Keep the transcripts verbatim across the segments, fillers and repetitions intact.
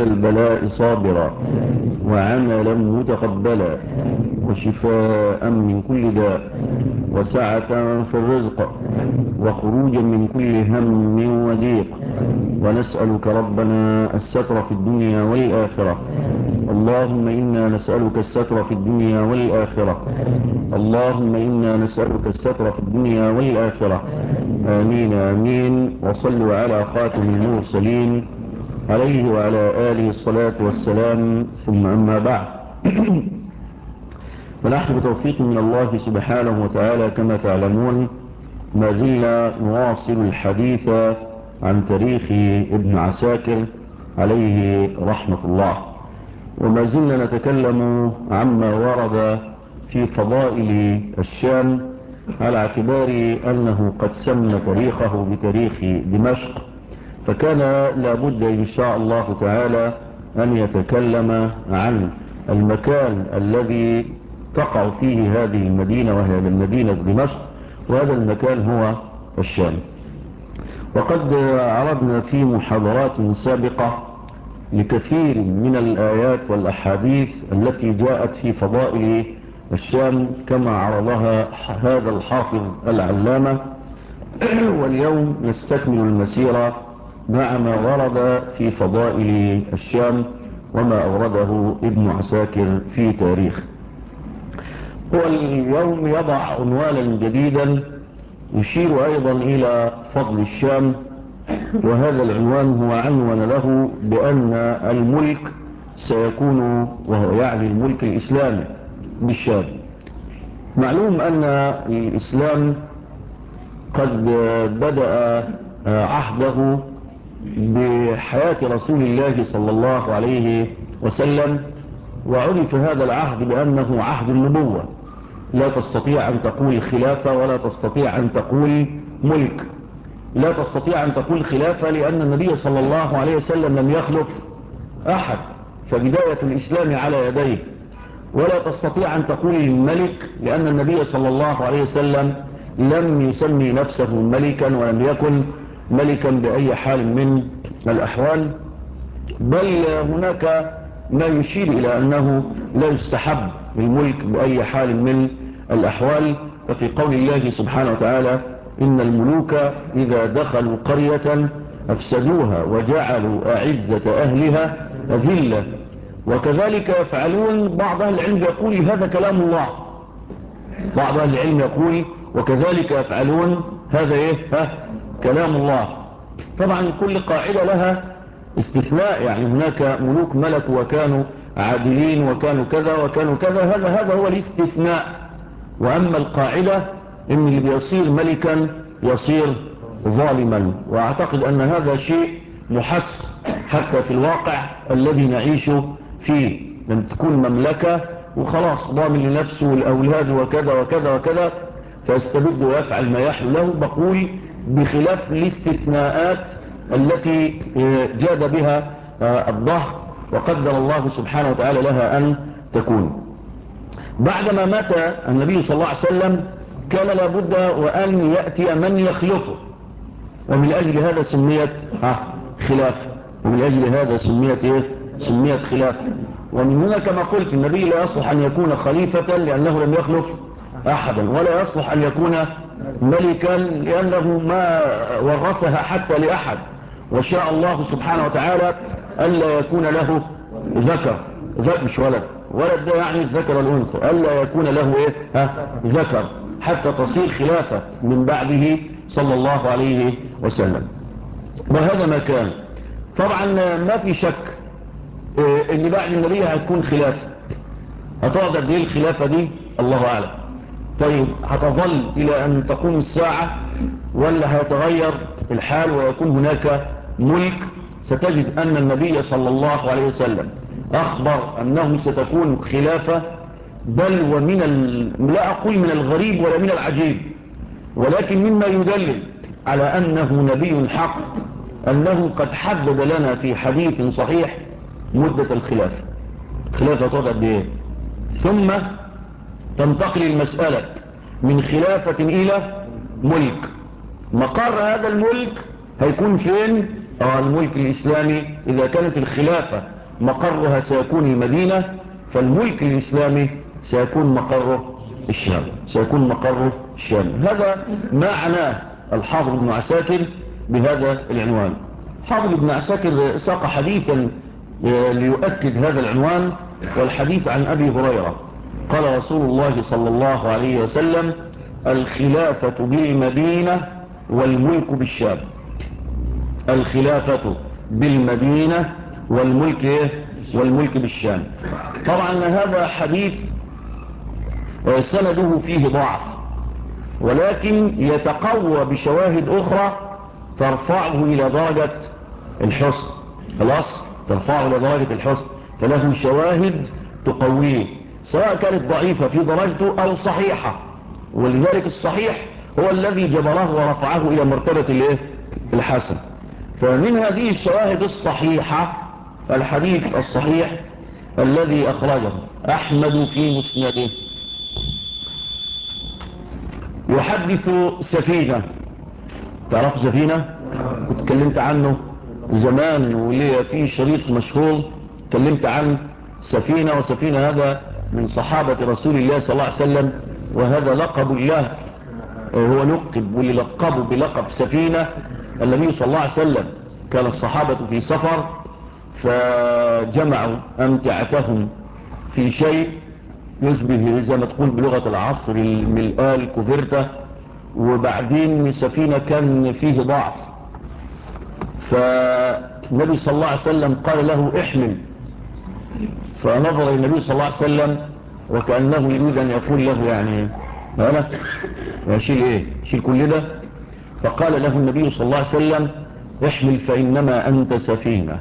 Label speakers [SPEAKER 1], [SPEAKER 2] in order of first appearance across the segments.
[SPEAKER 1] البلاء صابرا وعملا متقبلا وشفاء من كل داء وسعة في الرزق وخروجا من كل هم وضيق. ونسألك ربنا الستر في الدنيا والآخرة. اللهم إنا نسألك الستر في الدنيا والآخرة. اللهم إنا نسألك الستر في الدنيا والآخرة. آمين آمين. وصلوا على خاتم المرسلين عليه وعلى آله الصلاة والسلام. ثم أما بعد، ونحن بتوفيق من الله سبحانه وتعالى كما تعلمون ما زلنا نواصل الحديث عن تاريخ ابن عساكر عليه رحمة الله، وما زلنا نتكلم عما ورد في فضائل الشام على اعتبار أنه قد سمى تاريخه بتاريخ دمشق، فكان لابد إن شاء الله تعالى أن يتكلم عن المكان الذي تقع فيه هذه المدينة وهي المدينة دمشق، وهذا المكان هو الشام. وقد عرضنا في محاضرات سابقة لكثير من الآيات والأحاديث التي جاءت في فضائل الشام كما عرضها هذا الحافظ العلامة، واليوم نستكمل المسيرة مع ما ورد في فضائل الشام وما أورده ابن عساكر في تاريخ. هو اليوم يضع عنوانا جديدا يشير أيضا إلى فضل الشام، وهذا العنوان هو عنوان له بأن الملك سيكون، وهو يعني الملك الإسلامي بالشام. معلوم أن الإسلام قد بدأ عهده بحياة رسول الله صلى الله عليه وسلم، وعرف هذا العهد بأنه عهد النبوة. لا تستطيع أن تقول خلافة ولا تستطيع أن تقول ملك. لا تستطيع أن تقول خلافة لأن النبي صلى الله عليه وسلم لم يخلف أحد، فبداية الإسلام على يديه. ولا تستطيع أن تقول الملك لأن النبي صلى الله عليه وسلم لم يسمي نفسه ملكا ولم يكن ملكا بأي حال من الأحوال، بل هناك ما يشير إلى أنه لا يستحب الملك بأي حال من الأحوال. ففي قول الله سبحانه وتعالى: إن الملوك إذا دخلوا قرية أفسدوها وجعلوا أعزة أهلها أذلة. وكذلك يفعلون. بعض أهل العلم يقول هذا كلام الله، بعض أهل العلم يقول وكذلك يفعلون هذا إيه؟ ها؟ كلام الله. طبعا كل قاعدة لها استثناء، يعني هناك ملوك ملكوا وكانوا عادلين وكانوا كذا وكانوا كذا، هذا هذا هو الاستثناء. وأما القاعدة إن اللي بيصير ملكا يصير ظالما، وأعتقد أن هذا شيء محس حتى في الواقع الذي نعيش فيه. لم تكون مملكة وخلاص ضامن لنفسه والأولاد وكذا وكذا وكذا فيستبد ويفعل ما يحلو له، بقول بخلاف الاستثناءات التي جاد بها الظهر وقدر الله سبحانه وتعالى لها أن تكون. بعدما مات النبي صلى الله عليه وسلم كان لابد وأن يأتي من يخلفه، ومن أجل هذا سميت خلافة، ومن أجل هذا سميت إيه؟ سميت خلافة. ومن هنا كما قلت النبي لا يصلح أن يكون خليفة لأنه لم يخلف أحدا، ولا يصلح أن يكون ملكا لأنه ما ورثها حتى لأحد. وشاء الله سبحانه وتعالى ألا يكون له ذكر، ذكر مش ولد، ولد ده يعني الذكر والأنثى، ألا يكون له إيه؟ ها؟ ذكر حتى تصير خلافة من بعده صلى الله عليه وسلم. وهذا ما كان. طبعا ما في شك إيه ان بعد النبي هتكون خلافة. هتقعد قد ايه الخلافة دي؟ الله أعلم. طيب هتظل إلى أن تقوم الساعة ولا هيتغير الحال ويكون هناك ملك؟ ستجد أن النبي صلى الله عليه وسلم أخبر أنه ستكون خلافة، بل ومن ال... لا أقول من الغريب ولا من العجيب، ولكن مما يدلل على أنه نبي حق أنه قد حدد لنا في حديث صحيح مدة الخلافة. خلافة تقعد ايه؟ ثم تنتقل المسألة من خلافة إلى ملك. مقر هذا الملك هيكون فين؟ اه الملك الإسلامي إذا كانت الخلافة مقرها سيكون المدينة، فالملك الإسلامي سيكون مقره الشام، سيكون مقره الشام. هذا معنى الحافظ ابن عساكر بهذا العنوان. حافظ ابن عساكر ساق حديثا ليؤكد هذا العنوان، والحديث عن أبي هريرة قال رسول الله صلى الله عليه وسلم: الخلافة بالمدينة والملك بالشام. الخلافة بالمدينة والملك إيه؟ والملك بالشام. طبعا هذا حديث سنده فيه ضعف، ولكن يتقوى بشواهد أخرى ترفعه إلى درجة الحسن. خلاص، ترفعه إلى درجة الحسن، فله شواهد تقويه، سواء كانت ضعيفة في درجته أو صحيحة. ولذلك الصحيح هو الذي جبره ورفعه إلى مرتبة الحسن. فمن هذه الشواهد الصحيحة الحديث الصحيح الذي أخرجه أحمد في مسنده، يحدث سفينة. تعرف سفينة؟ كنت اتكلمت عنه زمان، وليه في شريط مشهور اتكلمت عن سفينة. وسفينة هذا من صحابة رسول الله صلى الله عليه وسلم، وهذا لقب الله، هو لقب واللي لقبه بلقب سفينة النبي صلى الله عليه وسلم. كان الصحابة في سفر فجمعوا أمتعتهم في شيء يشبه زي ما تقول بلغة العصر الملآل الكوفرتة، وبعدين سفينة كان فيه ضعف، فالنبي صلى الله عليه وسلم قال له احمل. فنظر النبي صلى الله عليه وسلم وكأنه يريد أن يقول له يعني أنا شيل ايه شيل كل ده. فقال له النبي صلى الله عليه وسلم احمل فإنما أنت سفينة.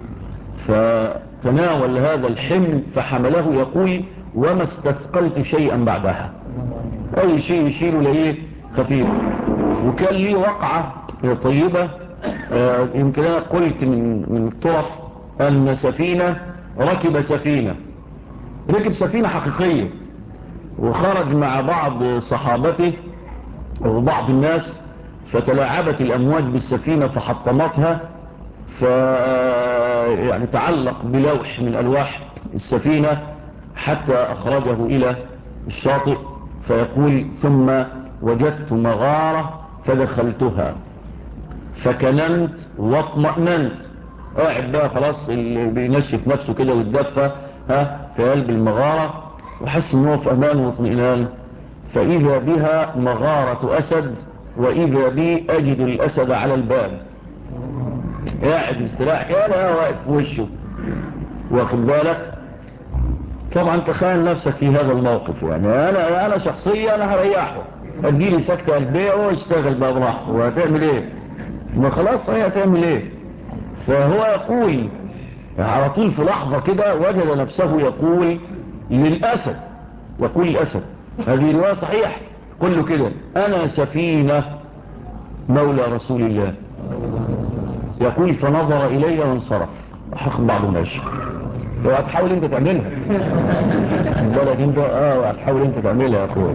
[SPEAKER 1] فتناول هذا الحمل فحمله، يقول وما استثقلت شيئا بعدها، أي شيء يشيله ليه خفيف. وكان لي وقعة طيبة، آه يمكن أنا قلت من, من الطرف أن سفينة ركب سفينة ركب سفينة حقيقية، وخرج مع بعض صحابته وبعض الناس، فتلاعبت الأمواج بالسفينة فحطمتها، ف يعني تعلق بلوح من ألواح السفينة حتى أخرجه إلى الشاطئ. فيقول ثم وجدت مغارة فدخلتها فكننت واطمأننت. قاعد بقى خلاص اللي بينشف نفسه كده ويتدفى ها في قلب المغارة، وحس ان هو في امان واطمئنان. فاذا بها مغارة اسد، واذا بي اجد الاسد على الباب قاعد مستريح كده واقف في وشه، واخد بالك. طبعا تخيل نفسك في هذا الموقف، يعني انا انا شخصيا انا هريحه، اديلي سكتة قلبيه واشتغل بقى براحته، وهتعمل ايه؟ ما خلاص هي هتعمل ايه؟ فهو يقول على طول في لحظة كده وجد نفسه يقول للأسد، يقول للأسد، هذه رواية صحيح، قل له كده أنا سفينة مولى رسول الله. يقول فنظر إلي وانصرف، حق بعض ماشي. لو هتحاول انت تعملها بالك انت اه هتحاول انت تعملها يا اخوي.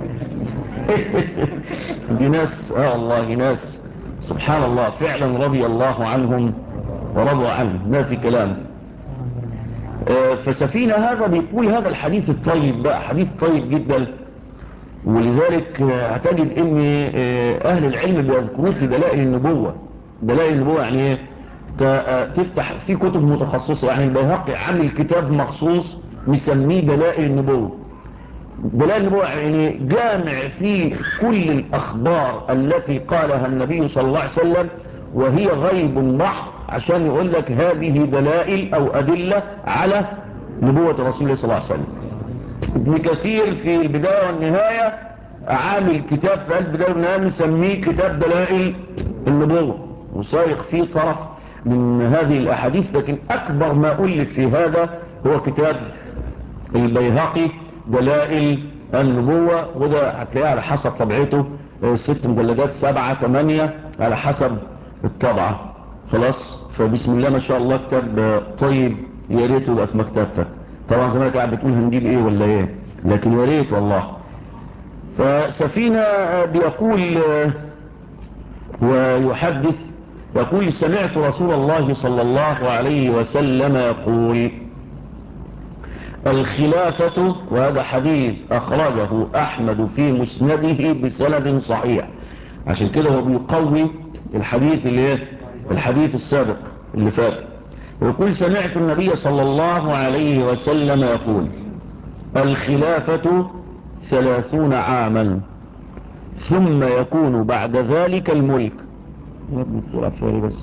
[SPEAKER 1] دي ناس اه الله ناس سبحان الله فعلا رضي الله عنهم ورضوا عنه، ما في كلام. آه فسفينة هذا بيقول هذا الحديث الطيب بقى، حديث طيب جدا. ولذلك آه هتجد ان آه اهل العلم بيذكروه في دلائل النبوة. دلائل النبوة يعني ايه؟ تفتح في كتب متخصصة، يعني البيهقي عامل كتاب مخصوص مسميه دلائل النبوة. دلائل النبوة يعني جامع فيه كل الأخبار التي قالها النبي صلى الله عليه وسلم وهي غيب محض، عشان يقول لك هذه دلائل أو أدلة على نبوة رسول الله صلى الله عليه وسلم. ابن كثير في البداية والنهاية عامل كتاب في البداية والنهاية مسميه كتاب دلائل النبوة، وسايق فيه طرف من هذه الأحاديث. لكن أكبر ما ألف في هذا هو كتاب البيهقي دلائل النبوة، وده هتلاقيه على حسب طبعته ست مجلدات سبعة ثمانية على حسب الطبعة. خلاص، فبسم الله ما شاء الله كتاب طيب، يا ريت يبقى في مكتبتك. طبعا زي ما قاعد بتقول هنجيب ايه ولا ايه، لكن يا ريت والله. فسفينة بيقول ويحدث يقول سمعت رسول الله صلى الله عليه وسلم يقول الخلافة، وهذا حديث أخرجه أحمد في مسنده بسند صحيح، عشان كده هو بيقوي الحديث اللي الحديث السابق اللي فات. ويقول سمعت النبي صلى الله عليه وسلم يقول الخلافة ثلاثون عاما ثم يكون بعد ذلك الملك. بس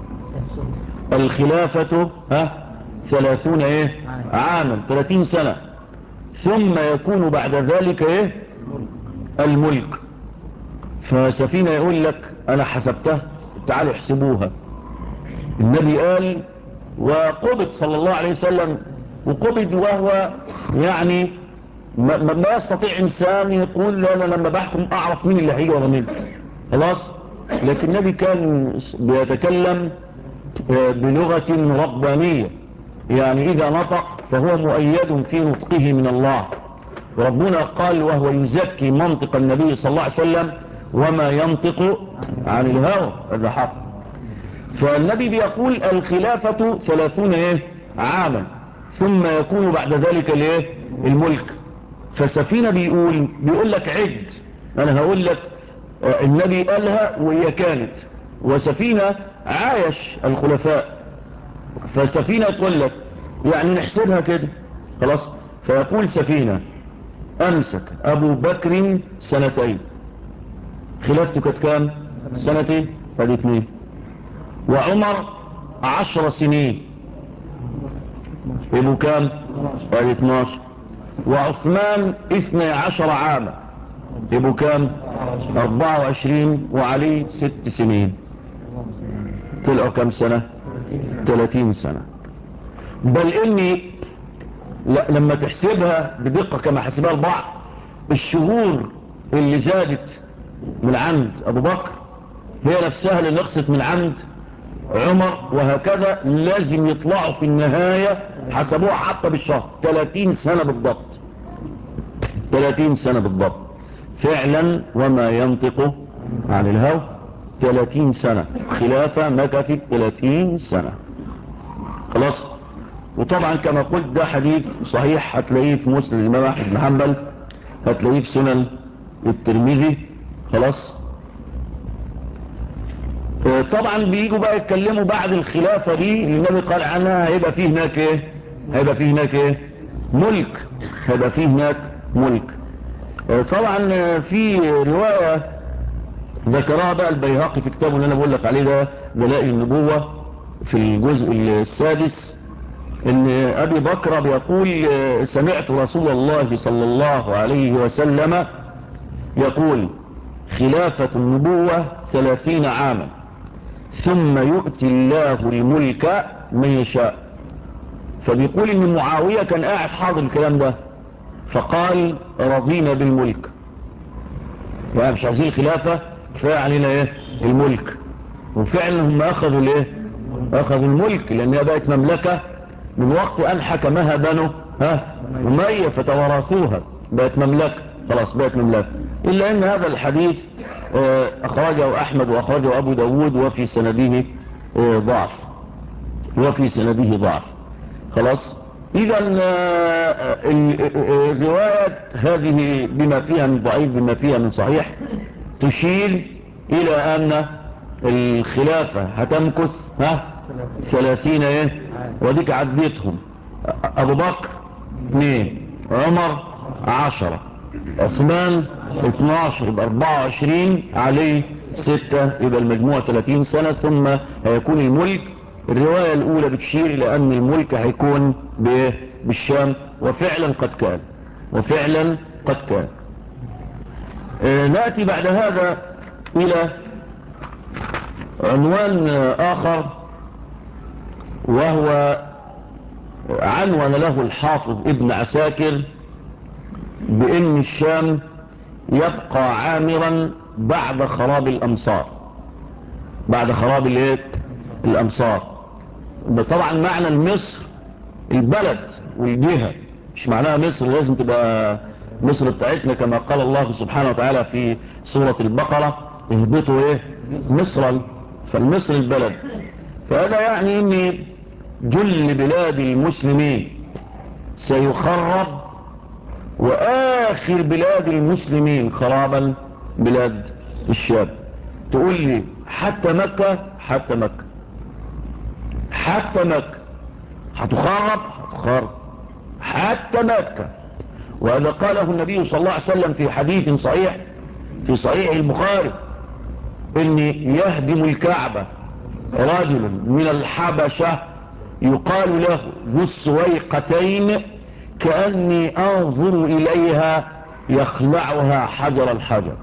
[SPEAKER 1] الخلافة ها ثلاثون ايه عاما ثلاثين سنة ثم يكون بعد ذلك ايه الملك. فسفينة يقول لك انا حسبتها، تعالوا احسبوها. النبي قال وقبض صلى الله عليه وسلم، وقبض وهو يعني ما, ما يستطيع انسان يقول لا انا لما بحكم اعرف مين اللي هيجي ورا مين، خلاص. لكن النبي كان بيتكلم بلغة ربانية، يعني اذا نطق فهو مؤيد في نطقه من الله. وربنا قال وهو يزكي منطق النبي صلى الله عليه وسلم وما ينطق عن الهوى، هذا حق. فالنبي بيقول الخلافة ثلاثون ايه عاما ثم يكون بعد ذلك الايه الملك. فسفينة بيقول بيقول لك عد، انا هقول لك النبي قالها وهي كانت، وسفينة عايش الخلفاء. فسفينة تقول لك يعني نحسبها كده خلاص. فيقول سفينة امسك ابو بكر سنتين، خلافته كانت كام سنتين؟ هذه اثنين. وعمر عشر سنين، ابو كام؟ هذه اثناشر. وعثمان اثني عشر عاما، ابو كام؟ اربعة وعشرين. وعلي ست سنين، طلعوا كم سنة؟ ثلاثين سنة. بل اني لما تحسبها بدقة كما حسبها البعض، الشهور اللي زادت من عند ابو بكر هي نفسها اللي نقصت من عند عمر، وهكذا لازم يطلعوا في النهاية حسبوها حتى بالشهر ثلاثين سنة بالضبط، ثلاثين سنة بالضبط فعلا. وما ينطق عن الهوى ثلاثين سنة خلافة مكثت ثلاثين سنة خلاص. وطبعا كما قلت ده حديث صحيح، هتلاقيه في مسند الإمام أحمد بن حنبل، هتلاقيه في سنن الترمذي خلاص. طبعا بييجوا بقى يتكلموا بعد الخلافة دي اللي النبي قال عنها هيبقى فيه هناك ايه هيبقى فيه هناك ايه ملك، هيبقى فيه هناك ملك. طبعا في رواية ذكرها بقى البيهقي في كتابه اللي انا بقول لك عليه ده دلائل النبوة في الجزء السادس، ان ابي بكر بيقول سمعت رسول الله صلى الله عليه وسلم يقول خلافة النبوة ثلاثين عاما ثم يؤتي الله الملك من يشاء. فبيقول ان معاوية كان قاعد حاضر الكلام ده فقال رضينا بالملك، يعني مش عايزين خلافة، كفاية علينا ايه الملك. وفعلا هم اخذوا الايه اخذوا الملك، لانها بقت مملكة من وقت ان حكمها بنو ها أمية فتوارثوها، بقت مملكة خلاص، بقت مملكة. الا ان هذا الحديث اخرجه احمد واخرجه ابو داود وفي سنده ضعف وفي سنده ضعف خلاص. اذا الرواية هذه بما فيها من ضعيف بما فيها من صحيح تشير الى ان الخلافة هتمكث ها ثلاثين ايه، وديك عديتهم ابو بكر اثنين، عمر عشرة، عثمان اثناشر، يبقى اربعة وعشرين، علي ستة، يبقى المجموع ثلاثين سنة ثم هيكون الملك. الرواية الاولى بتشير الى ان الملك هيكون بالشام، وفعلا قد كان وفعلا قد كان. آه نأتي بعد هذا الى عنوان اخر، وهو عنوان له الحافظ ابن عساكر بان الشام يبقى عامرا بعد خراب الامصار، بعد خراب الايه الامصار. طبعا معنى المصر البلد والجهة، مش معناها مصر لازم تبقى مصر بتاعتنا كما قال الله سبحانه وتعالى في سورة البقرة اهبطوا ايه مصرا فالمصر البلد. فهذا يعني ان جل بلاد المسلمين سيخرب، واخر بلاد المسلمين خرابا بلاد الشام. تقول لي حتى مكة؟ حتى مكة حتى مكة هتخرب هتخرب حتى مكة. وهذا قاله النبي صلى الله عليه وسلم في حديث صحيح في صحيح البخاري، ان يهدم الكعبة رجل من الحبشة يقال له ذو السويقتين كأني انظر اليها يخلعها حجر الحجر.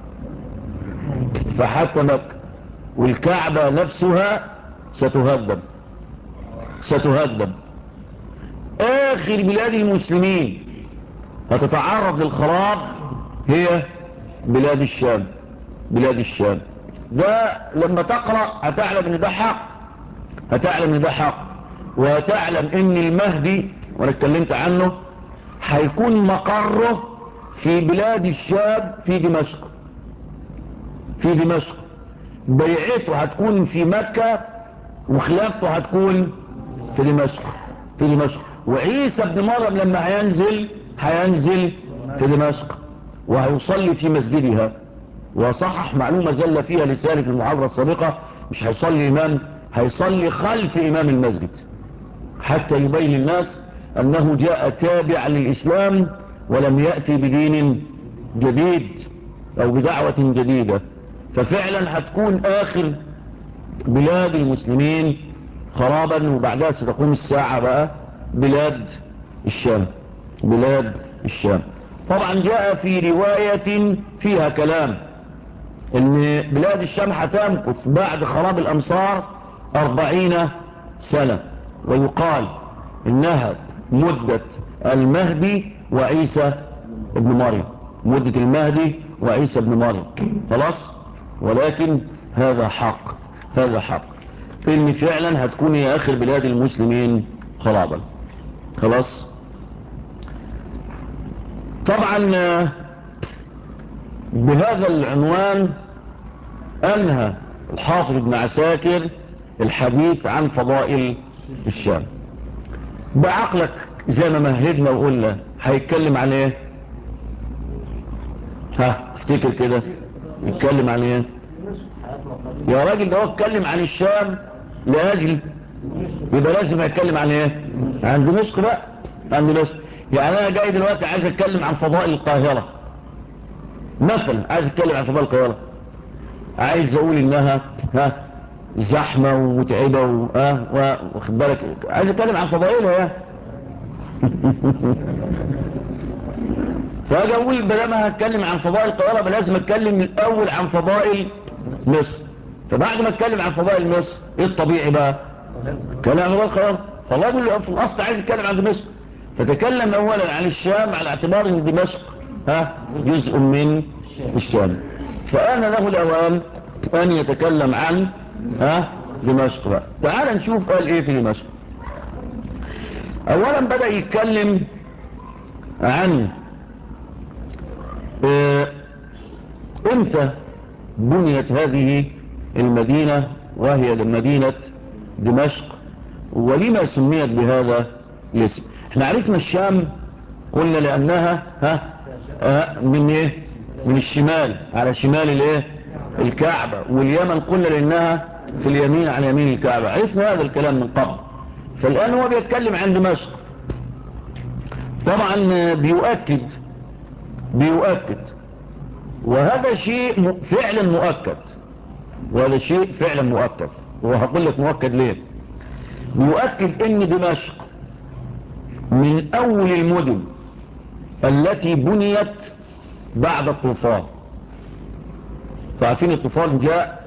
[SPEAKER 1] فحتى مكة والكعبة نفسها ستهدم ستهدم. اخر بلاد المسلمين هتتعرض للخراب هي بلاد الشام. بلاد الشام ده لما تقرأ هتعلم ان ده حق، هتعلم ان ده حق، وهتعلم ان المهدي وانا اتكلمت عنه هيكون مقره في بلاد الشام، في دمشق في دمشق بيعته هتكون في مكة وخلافته هتكون في دمشق في دمشق وعيسى ابن مريم لما هينزل هينزل في دمشق وهيصلي في مسجدها. وصحح معلومة زل فيها لسالي في المحاضرة السابقة، مش هيصلي إمام، هيصلي خلف إمام المسجد حتى يبين الناس أنه جاء تابع للإسلام ولم يأتي بدين جديد أو بدعوة جديدة. ففعلا هتكون آخر بلاد المسلمين خرابا، وبعدها ستقوم الساعة بقى بلاد الشام. بلاد الشام طبعا جاء في رواية فيها كلام ان بلاد الشام هتمكث بعد خراب الامصار أربعين سنة، ويقال انها مدة المهدي وعيسى ابن مريم، مدة المهدي وعيسى ابن مريم خلاص. ولكن هذا حق، هذا حق ان فعلا هتكون هي اخر بلاد المسلمين خرابا خلاص. طبعا بهذا العنوان انهى الحافظ ابن عساكر الحديث عن فضائل الشام. بعقلك زي ما مهدنا وقلنا هيتكلم عن ايه؟ ها تفتكر كده يتكلم عن ايه؟ يا راجل ده هو اتكلم عن الشام لاجل، يبقى لازم يتكلم عن ايه؟ عن دمشق بقى، عن دمشق. يعني انا جاي دلوقتي عايز اتكلم عن فضائل القاهرة مثلا، عايز اتكلم عن فضائل القاهرة، عايز اقول انها ها زحمة ومتعبة و... اه واخد بالك، عايز اتكلم عن فضائلها يعني فاجي اقول بدل ما هتكلم عن فضائل القاهرة لازم اتكلم الاول عن فضائل مصر. فبعد ما اتكلم عن فضائل مصر ايه الطبيعي بقى؟ كلام عن فضائل القاهرة. فالله يقول في الاصل عايز اتكلم عن دمشق، فتكلم اولا عن الشام على اعتبار ان دمشق ها جزء من الشام. فانا له الاوان ان يتكلم عن ها دمشق بقى. تعال نشوف قال ايه في دمشق. اولا بدأ يتكلم عن اه امتى بنيت هذه المدينة وهي مدينة دمشق، ولما سميت بهذا الاسم. احنا عرفنا الشام قلنا لانها ها اه من ايه؟ من الشمال، على شمال الايه؟ الكعبة. واليمن قلنا لانها في اليمين عن يمين الكعبة. عرفنا هذا الكلام من قبل. فالان هو بيتكلم عن دمشق. طبعا بيؤكد بيؤكد وهذا شيء فعلا مؤكد، وهذا شيء فعلا مؤكد، وهقول لك مؤكد ليه. بيؤكد ان دمشق من اول المدن التي بنيت بعد الطوفان. فعارفين الطوفان جاء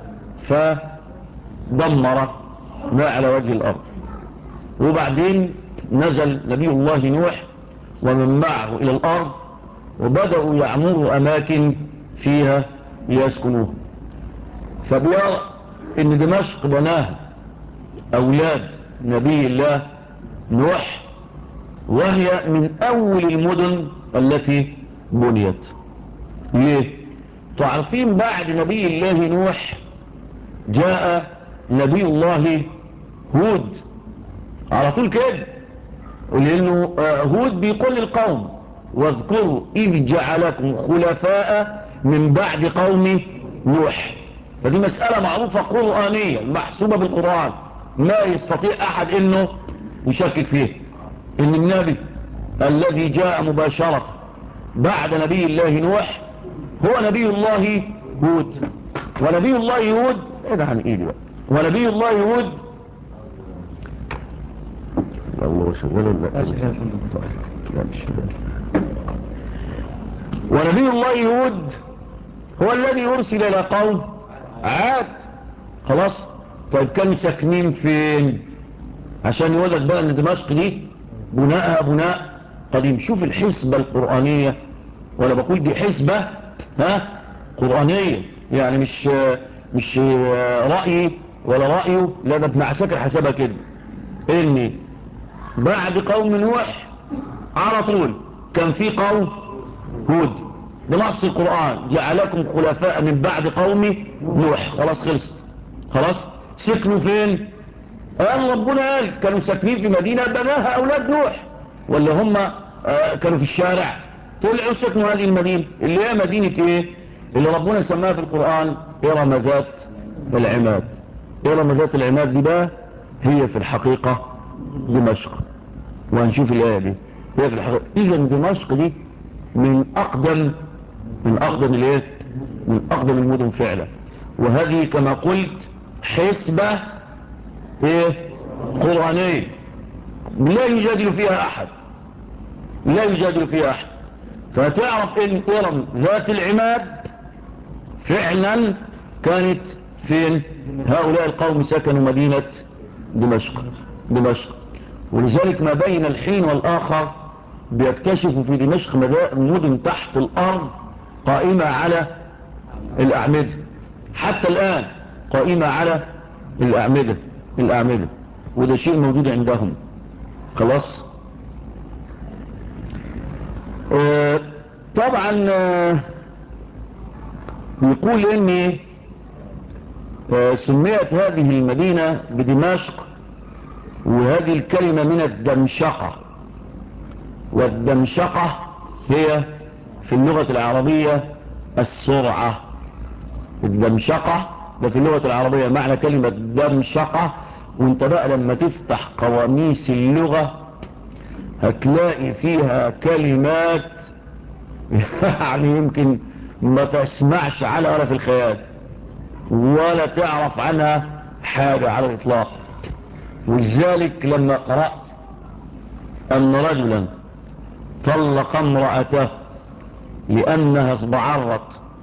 [SPEAKER 1] فدمر ما على وجه الارض، وبعدين نزل نبي الله نوح ومن معه الى الارض، وبدأوا يعمروا اماكن فيها ليسكنوها. فبيرى ان دمشق بناها اولاد نبي الله نوح، وهي من اول المدن التي بنيت. ليه؟ تعرفين بعد نبي الله نوح جاء نبي الله هود على طول كده، لأنه هود بيقول للقوم واذكروا إذ جعلكم خلفاء من بعد قوم نوح. فدي مسألة معروفة قرآنية محسوبة بالقرآن، ما يستطيع أحد إنه يشكك فيه، إن النبي الذي جاء مباشرة بعد نبي الله نوح هو نبي الله هود. ونبي الله هود ايه ده عن ايدي بقى، ونبي الله هود الله شغال ولا لا مش شغال. ونبي الله هود هو الذي ارسل الى قوم عاد. خلاص. طيب كانوا ساكنين فين؟ عشان يقول لك بقى ان دمشق دي بناءها بناء قديم. شوف الحسبة القرآنية، ولا بقول دي حسبة ها قرآنية، يعني مش مش رأيي ولا رأيه، لا ده ابن عساكر حسبها كده، ان بعد قوم نوح على طول كان في قوم هود. بنص القرآن جعلكم خلفاء من بعد قوم نوح. خلاص خلصت. خلاص. سكنوا فين؟ قال ربنا قال كانوا ساكنين في مدينة بناها أولاد نوح، ولا هم آه كانوا في الشارع؟ طلعوا سكنوا هذه المدينة اللي هي مدينة ايه؟ اللي ربنا سماها في القرآن إرم ذات العماد. إرم ذات العماد دي بقى هي في الحقيقة دمشق، وهنشوف الآية دي هي في الحقيقة. إذن دمشق دي من أقدم من أقدم الايه؟ من أقدم المدن فعلا. وهذه كما قلت حسبة ايه قرآنية لا يجادل فيها أحد، لا يجادل فيها أحد. فتعرف ان إرم ذات العماد فعلا كانت فين؟ هؤلاء القوم سكنوا مدينة دمشق دمشق ولذلك ما بين الحين والآخر بيكتشفوا في دمشق مدن تحت الأرض قائمة على الأعمدة، حتى الآن قائمة على الأعمدة الأعمدة وده شيء موجود عندهم. خلاص. آه طبعا آه يقول إن آه سميت هذه المدينة بدمشق، وهذه الكلمة من الدمشقة، والدمشقة هي في اللغة العربية السرعة. الدمشقة ده في اللغة العربية معنى كلمة دمشقة. وانت بقى لما تفتح قواميس اللغة هتلاقي فيها كلمات يعني يمكن ما تسمعش على ولا في الخيال ولا تعرف عنها حاجة على الإطلاق. ولذلك لما قرأت أن رجلا طلق امرأته لأنها اصبعرت،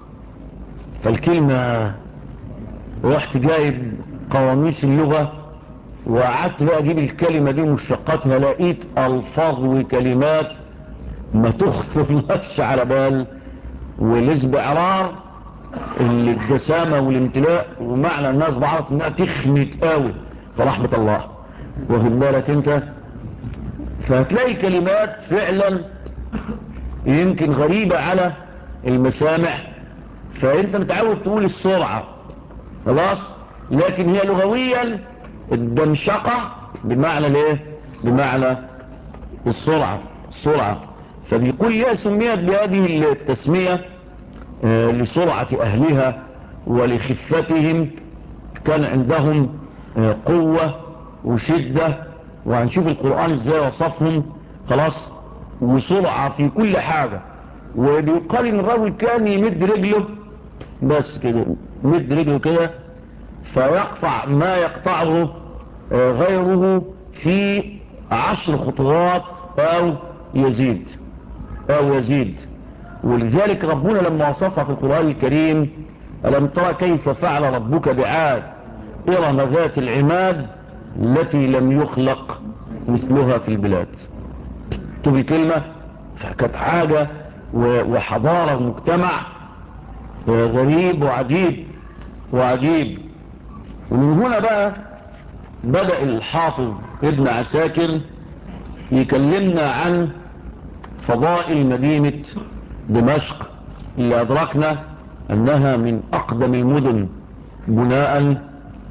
[SPEAKER 1] فالكلمة رحت جايب قواميس اللغة وقعدت بقى اجيب الكلمة دي ومشتقاتها، لقيت الفاظ وكلمات ما تخطر لكش على بال. والازبعرار اللي الدسامة والامتلاء، ومعنى الناس بعرف انها تخمت قوي فرحمة الله، واخد بالك انت. فهتلاقي كلمات فعلا يمكن غريبة على المسامع، فانت متعود تقول السرعة خلاص، لكن هي لغويا الدمشقة بمعنى الايه؟ بمعنى السرعة السرعة. فبيقول لي سميت بهذه التسمية آه لسرعة اهلها ولخفتهم، كان عندهم آه قوة وشدة، وهنشوف القرآن ازاي وصفهم. خلاص. وسرعة في كل حاجة. وبيقال ان الرجل كان يمد رجله بس كده، يمد رجله كده فيقطع ما يقطعه غيره في عشر خطوات او يزيد او يزيد. ولذلك ربنا لما وصفها في القرآن الكريم ألم ترى كيف فعل ربك بعاد إرم ذات العماد التي لم يخلق مثلها في البلاد. شوف الكلمة، فكانت حاجة وحضارة مجتمع غريب وعجيب وعجيب. ومن هنا بقى بدأ الحافظ ابن عساكر يكلمنا عن فضائل مدينة دمشق اللي أدركنا أنها من أقدم المدن بناء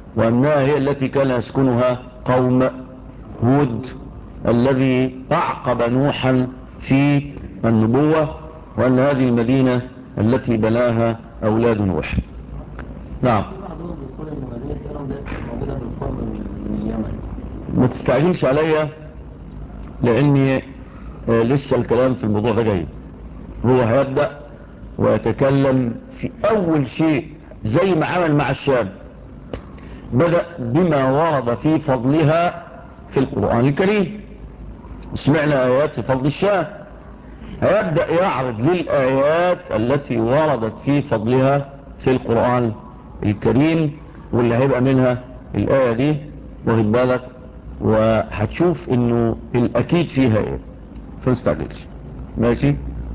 [SPEAKER 1] وأنها هي التي كان يسكنها قوم هود الذي أعقب نوحا في النبوة، وأن هذه المدينة التي بناها أولاد نوح. نعم. ما تستعجلش عليا لأني لسه الكلام في الموضوع ده جاي. هو هيبدأ ويتكلم في أول شيء زي ما عمل مع الشام، بدأ بما ورد في فضلها في القرآن الكريم. سمعنا آيات في فضل الشام، هيبدأ يعرض للآيات التي وردت في فضلها في القرآن الكريم، واللي هيبقى منها الآية دي، واخد بالك، وهتشوف انه الأكيد فيها ايه، فنستعجلش. ماشي.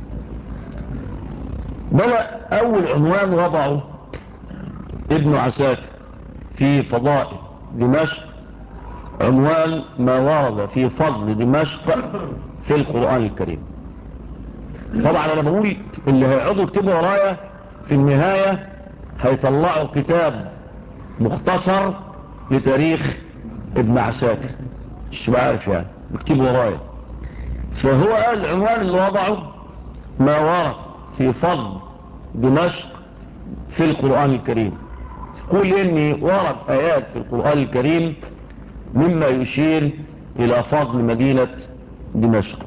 [SPEAKER 1] بدأ أول عنوان وضعه ابن عساكر في فضائل دمشق، عنوان ما ورد في فضل دمشق في القرآن الكريم. طبعا أنا بقول اللي هيقعدوا يكتبوا ورايا في النهاية هيطلعوا كتاب مختصر لتاريخ ابن عساكر، مش بعرف يعني بكتبوا ورايا. فهو قال العنوان اللي وضعه ما ورد في فضل دمشق في القرآن الكريم. يقول إني ورد آيات في القرآن الكريم مما يشير إلى فضل مدينة دمشق.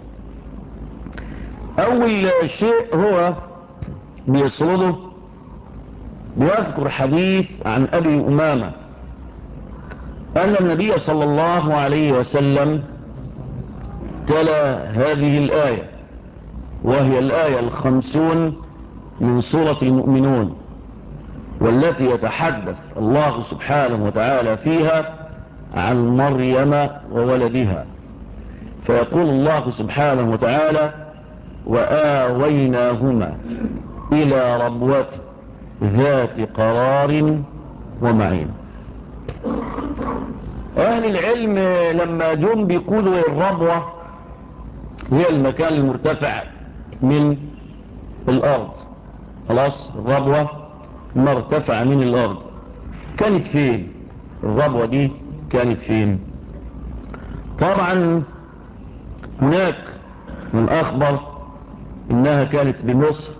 [SPEAKER 1] أول شيء هو بيسرده، بيذكر حديث عن أبي أمامة أن النبي صلى الله عليه وسلم تلا هذه الآية، وهي الآية الخمسون من سورة المؤمنون، والتي يتحدث الله سبحانه وتعالى فيها عن مريم وولدها. فيقول الله سبحانه وتعالى: وآويناهما إلى ربوة ذات قرار ومعين. أهل العلم لما جم بيقولوا الربوة هي المكان المرتفع من الأرض، خلاص، الربوة مرتفع من الأرض. كانت فين الربوة دي؟ كانت فين؟ طبعا هناك من أخبر إنها كانت بمصر،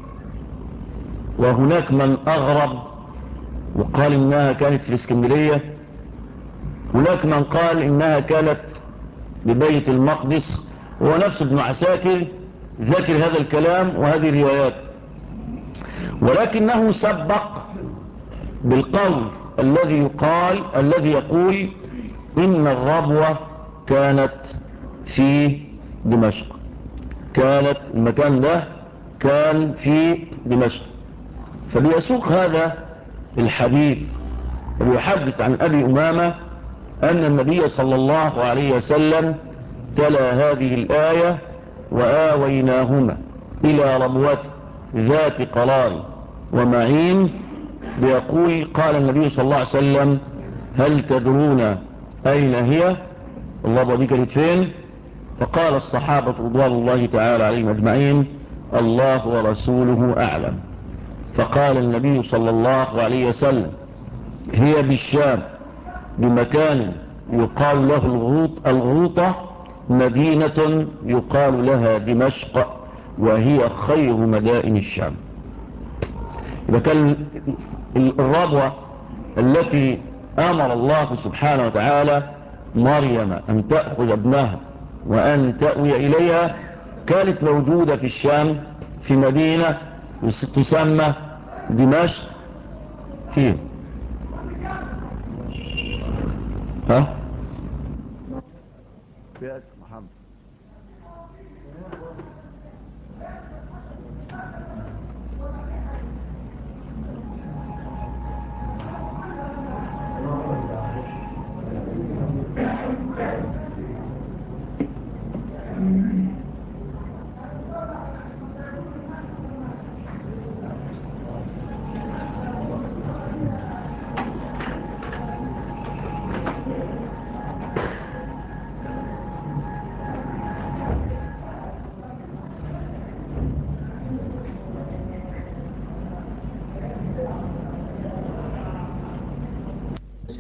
[SPEAKER 1] وهناك من أغرب وقال إنها كانت في الإسكندرية، هناك من قال إنها كانت ببيت المقدس. هو نفس ابن عساكر ذكر هذا الكلام وهذه الروايات، ولكنه سبق بالقول الذي يقال الذي يقول إن الربوة كانت في دمشق، كانت المكان ده كان في دمشق. فبيسوق هذا الحديث ويحدث عن أبي أمامة أن النبي صلى الله عليه وسلم تلا هذه الآية: وآويناهما إلى ربوة ذات قرار ومعين. بيقول قال النبي صلى الله عليه وسلم: هل تدرون أين هي؟ الله دي كانت فين؟ فقال الصحابة رضوان الله تعالى عليهم أجمعين: الله ورسوله أعلم. فقال النبي صلى الله عليه وسلم: هي بالشام بمكان يقال له الغوط الغوطة، مدينة يقال لها دمشق، وهي خير مدائن الشام. إذا كان الربوة التي أمر الله سبحانه وتعالى مريم أن تأخذ ابنها وأن تأوي إليها كانت موجودة في الشام في مدينة تسمى دمشق. فيه ها يا محمد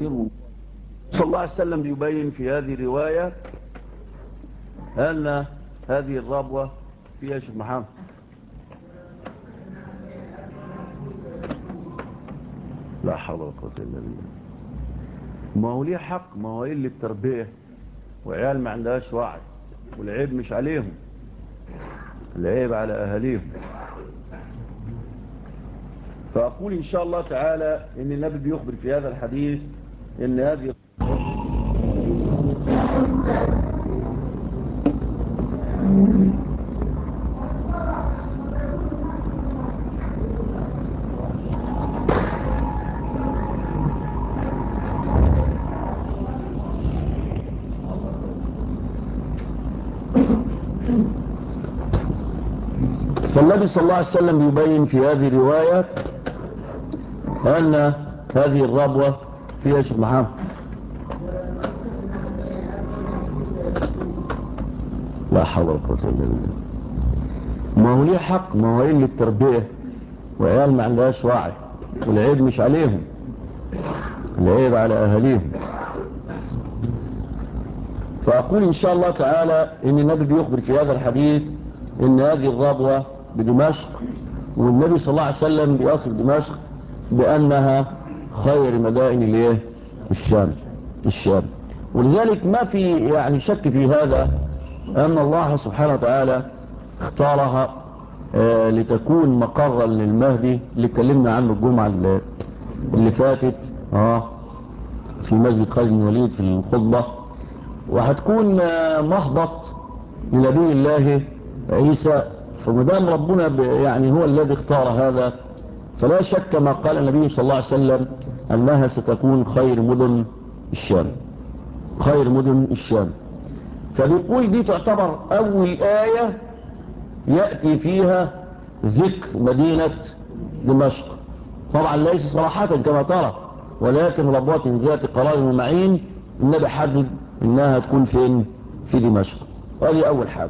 [SPEAKER 1] سر. صلى الله عليه وسلم بيبين في هذه الرواية أن هذه الربوة فيها شيخ محمد لا حول ولا قوة إلا بالله. ما هو ليه حق، ما هو اللي التربية وعيال ما عندهاش وعي، والعيب مش عليهم، العيب على أهاليهم. فأقول إن شاء الله تعالى إن النبي بيخبر في هذا الحديث إن هذه فالنبي صلى الله عليه وسلم يبين في هذه الرواية أن هذه الربوة فيها شيخ محمد لا حول ولا قوة إلا بالله. ما هو ليه حق، ما هو اللي التربية وعيال ما عندهاش وعي، والعيب مش عليهم، العيب على أهاليهم. فأقول إن شاء الله تعالى إن النبي بيخبر في هذا الحديث إن هذه الربوة بدمشق، والنبي صلى الله عليه وسلم بيصف دمشق بأنها خير مدائن الايه الشام الشام ولذلك ما في يعني شك في هذا أن الله سبحانه وتعالى اختارها آه لتكون مقرا للمهدي اللي اتكلمنا عنه الجمعة اللي, اللي فاتت اه في مسجد خالد بن الوليد في الخطبة، وهتكون آه مهبط لنبي الله عيسى. فمدام ربنا يعني هو الذي اختار هذا، فلا شك ما قال النبي صلى الله عليه وسلم أنها ستكون خير مدن الشام خير مدن الشام. فبيقول دي تعتبر أول آية يأتي فيها ذكر مدينة دمشق، طبعا ليس صراحة كما ترى، ولكن ربوة ذات قرار ومعين النبي حدد إنها تكون فين في دمشق. هذه أول حاجة.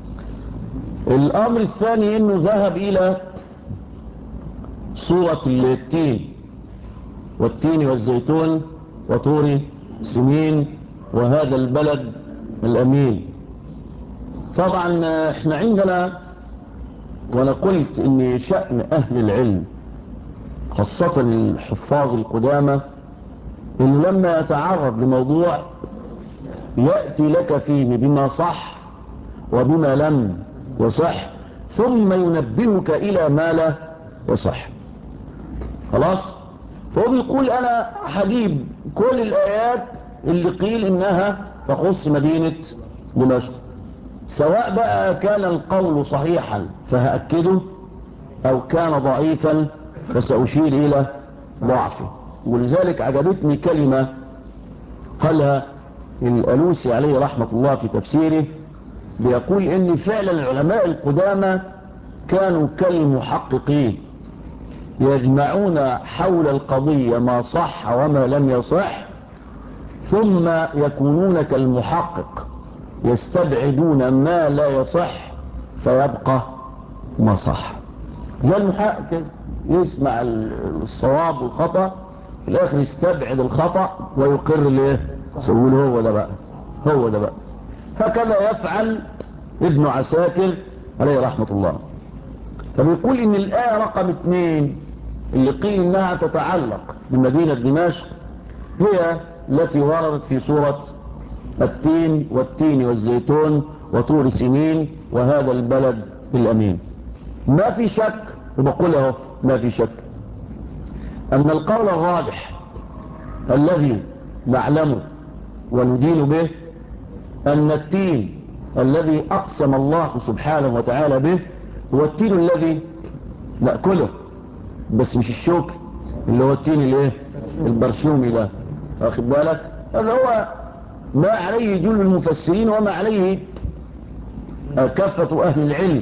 [SPEAKER 1] الأمر الثاني إنه ذهب إلى صورة التين والتين والزيتون وطور سنين وهذا البلد الأمين. طبعا احنا عندنا، وانا قلت ان شأن اهل العلم خاصة الحفاظ القدامى ان لما يتعرض لموضوع يأتي لك فيه بما صح وبما لم يصح، ثم ينبهك الى ما لا يصح. خلاص، فهو بيقول انا هجيب كل الايات اللي قيل انها تخص مدينة دمشق، سواء بقى كان القول صحيحا فهأكده او كان ضعيفا فسأشير الى ضعفه. ولذلك عجبتني كلمة قالها الألوسي عليه رحمة الله في تفسيره، بيقول ان فعلا العلماء القدامى كانوا كالمحققين يجمعون حول القضية ما صح وما لم يصح، ثم يكونون كالمحقق يستبعدون ما لا يصح فيبقى ما صح. زي المحقق يسمع الصواب والخطأ في الاخر يستبعد الخطأ ويقر ليه يقول هو ده بقى هو ده بقى هكذا يفعل ابن عساكر عليه رحمة الله. فبيقول ان الآية رقم اثنين اللي قيل انها تتعلق بمدينة دمشق هي التي وردت في سورة التين والتين والزيتون وطور سنين وهذا البلد الأمين. ما في شك، وبقول اهو ما في شك أن القول الراجح الذي نعلمه وندين به أن التين الذي أقسم الله سبحانه وتعالى به هو التين الذي نأكله، بس مش الشوك اللي هو التين الايه البرشومي ده، واخد بالك؟ هذا هو ما عليه جل المفسرين وما عليه كافة أهل العلم،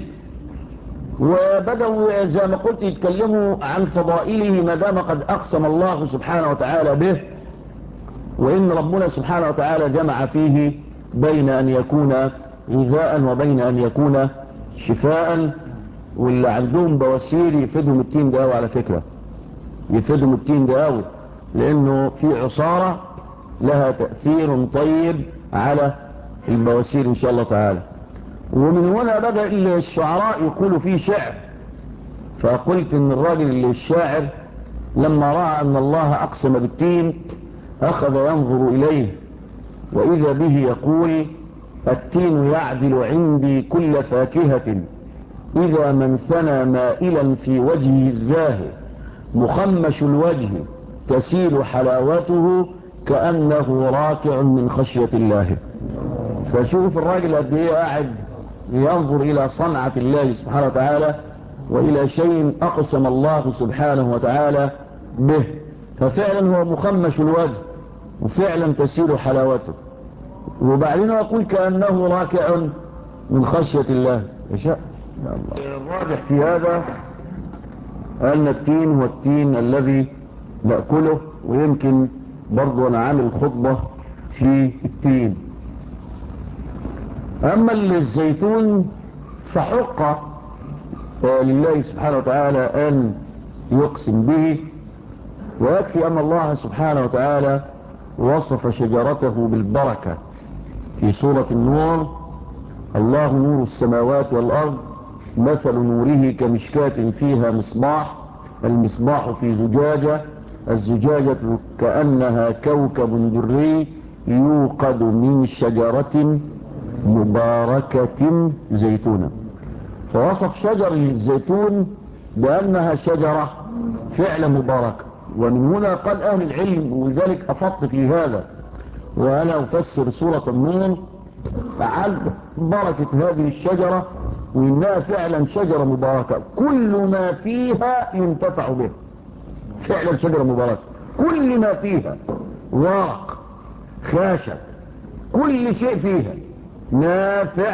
[SPEAKER 1] وبدأوا زي ما قلت يتكلموا عن فضائله ما دام قد أقسم الله سبحانه وتعالى به، وإن ربنا سبحانه وتعالى جمع فيه بين أن يكون غذاء وبين أن يكون شفاء. واللي عندهم بواسير يفيدهم التين ده على فكرة، يفيدهم التين ده قوي، لأنه في عصارة لها تأثير طيب على البواسير إن شاء الله تعالى. ومن هنا بدأ الشعراء يقولوا فيه شعر. فقلت إن الراجل الشاعر لما رأى أن الله أقسم بالتين أخذ ينظر إليه، وإذا به يقول: التين يعدل عندي كل فاكهة إذا من ثنى مائلا في وجهه الزاهر، مخمش الوجه تسيل حلاوته كأنه راكع من خشية الله. فشوف الراجل قد ايه قاعد ينظر إلى صنعة الله سبحانه وتعالى وإلى شيء أقسم الله سبحانه وتعالى به، ففعلا هو مخمش الوجه وفعلا تسيل حلاوته. وبعدين يقول كأنه راكع من خشية الله. يشاء الراجح في هذا أن التين هو التين الذي نأكله، ويمكن برضو أنا عامل خطبة في التين. أما الزيتون فحق لله سبحانه وتعالى أن يقسم به، ويكفي أن الله سبحانه وتعالى وصف شجرته بالبركة في سورة النور: الله نور السماوات والأرض مثل نوره كمشكاة فيها مصباح، المصباح في زجاجة، الزجاجة كأنها كوكب دري يوقد من شجرة مباركة زيتونة. فوصف شجر الزيتون بأنها شجرة فعلا مباركة. ومن هنا قال أهل العلم، ولذلك أفضت في هذا وأنا أفسر سورة النور عن بركة هذه الشجرة، وإنها فعلا شجرة مباركة كل ما فيها ينتفع به. فعلا شجرة مباركة كل ما فيها، ورق، خاشب، كل شيء فيها نافع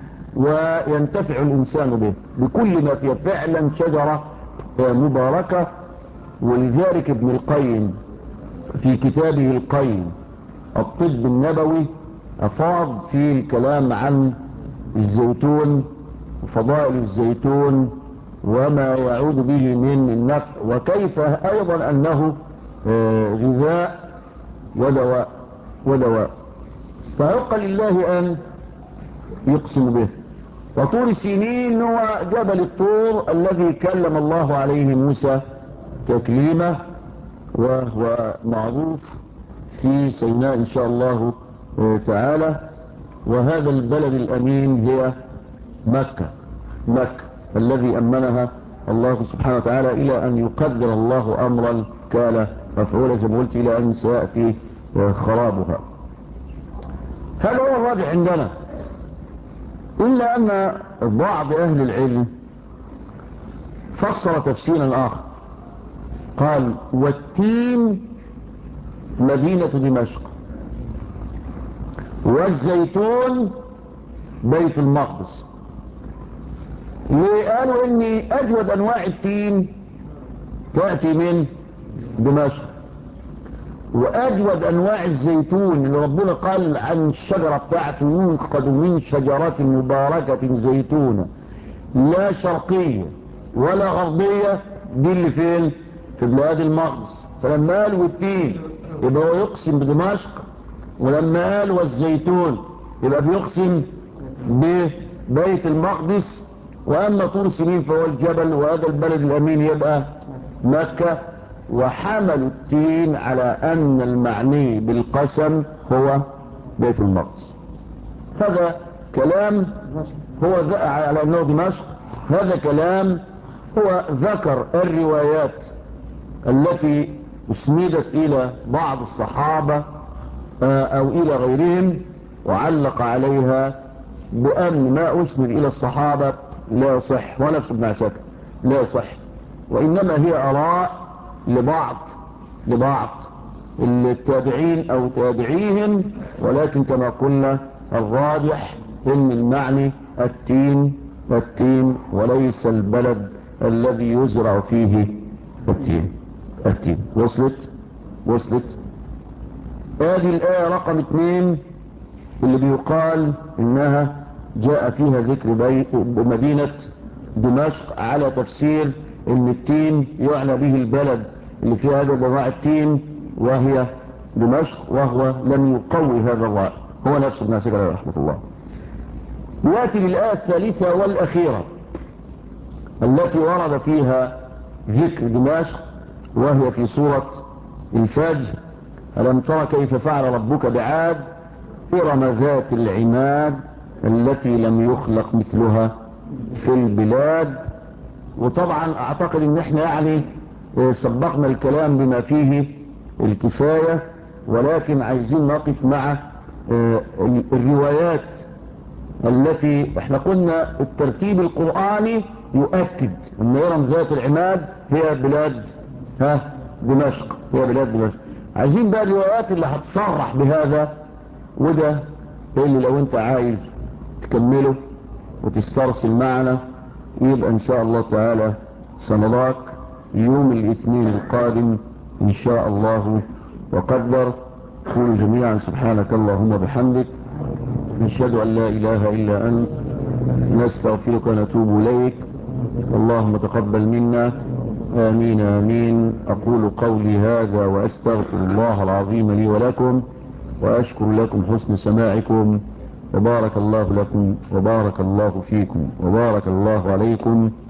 [SPEAKER 1] وينتفع الإنسان به بكل ما فيها. فعلا شجرة مباركة. ولذلك ابن القيم في كتابه القيم الطب النبوي أفاض في الكلام عن الزيتون وفضائل الزيتون وما يعود به من النفع، وكيف أيضا أنه غذاء ودواء ودواء فيبقى لله أن يقسم به. وطور سينين هو جبل الطور الذي كلم الله عليه موسى تكليمه، وهو معروف في سيناء إن شاء الله تعالى. وهذا البلد الأمين هي مكة، مكة الذي أمنها الله سبحانه وتعالى إلى أن يقدر الله أمرا كان مفعولا زي ما قلت إلى أن سيأتي خرابها. هذا هو الراجع عندنا، إلا أن بعض أهل العلم فسر تفسيرا آخر، قال: والتين مدينة دمشق، والزيتون بيت المقدس. قالوا إن أجود أنواع التين تأتي من دمشق، وأجود أنواع الزيتون اللي ربنا قال عن الشجرة بتاعته: ينقد من شجرة مباركة زيتونة لا شرقية ولا غربية، دي اللي فين؟ في بلاد المقدس. فلما قال والتين يبقى هو يقسم بدمشق، ولما قال والزيتون يبقى بيقسم ببيت المقدس. وأما طور سنين فهو الجبل، وهذا البلد الأمين يبقى مكة. وحملوا التين على أن المعني بالقسم هو بيت المقدس. هذا كلام هو على أنه دمشق. هذا كلام هو ذكر الروايات التي اسندت إلى بعض الصحابة أو إلى غيرهم، وعلق عليها بأن ما أسند إلى الصحابة لا يصح، ونفس ابن عساكر لا يصح، وإنما هي آراء لبعض لبعض التابعين أو تابعيهم. ولكن كما قلنا الراجح إن المعني التين التين وليس البلد الذي يزرع فيه التين التين. وصلت وصلت هذه الآية رقم اثنين اللي بيقال إنها جاء فيها ذكر مدينة دمشق على تفسير إن التين يعنى به البلد اللي فيها هذا انواع التين وهي دمشق، وهو لم يقوي هذا الرأي، هو نفسه ابن عساكر عليه رحمة الله. يأتي للآية الثالثة والأخيرة التي ورد فيها ذكر دمشق، وهي في سورة الفجر: ألم تر كيف فعل ربك بعاد إرم ذات العماد التي لم يخلق مثلها في البلاد. وطبعا أعتقد ان احنا يعني سبقنا الكلام بما فيه الكفاية، ولكن عايزين نقف مع الروايات التي احنا قلنا الترتيب القرآني يؤكد ان إرم ذات العماد هي بلاد ها دمشق، هي بلاد دمشق. عايزين بقى الروايات اللي هتصرح بهذا، وده اللي لو انت عايز تكمله وتسترسل معنا يبقى ان شاء الله تعالى سنراك يوم الاثنين القادم ان شاء الله وقدر. قولوا جميعا سبحانك اللهم بحمدك، نشهد ان لا اله الا انت، نستغفرك ونتوب اليك، اللهم تقبل منا، آمين آمين. أقول قولي هذا وأستغفر الله العظيم لي ولكم، وأشكر لكم حسن سماعكم، وبارك الله لكم وبارك الله فيكم وبارك الله عليكم.